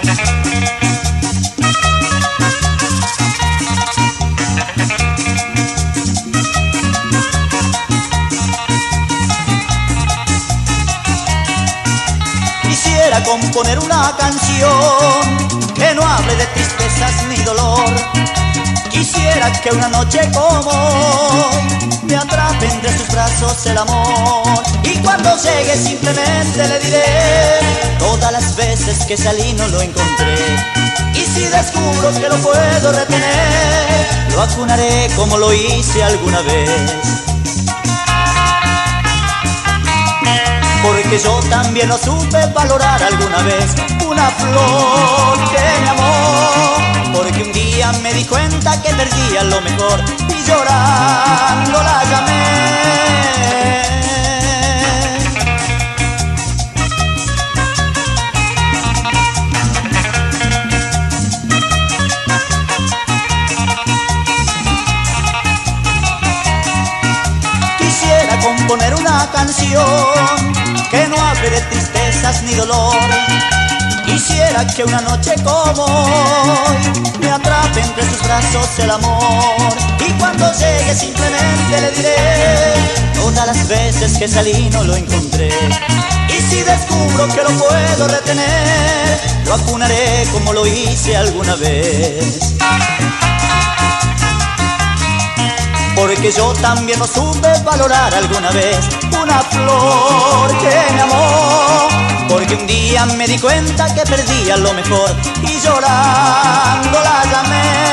Quisiera componer una canción que no hable de tristezas ni dolor. Quisiera que una noche como hoy me atrape entre sus brazos el amor. Y cuando llegue simplemente le diré todas las veces que salí no lo encontré. Y si descubro que lo puedo retener, lo acunaré como lo hice alguna vez. Porque yo también lo supe valorar alguna vez, una flor que me amó. Porque un día me di cuenta que perdía lo mejor y llorando la llamé. Quisiera componer una canción que no hable de tristezas ni dolor. Quisiera que una noche como hoy me atrape entre sus brazos el amor. Y cuando llegue simplemente le diré todas las veces que salí no lo encontré. Y si descubro que lo puedo retener, lo acunaré como lo hice alguna vez. Porque yo también lo supe valorar alguna vez, una flor que me amó. Porque un día me di cuenta que perdía lo mejor y llorando la llamé.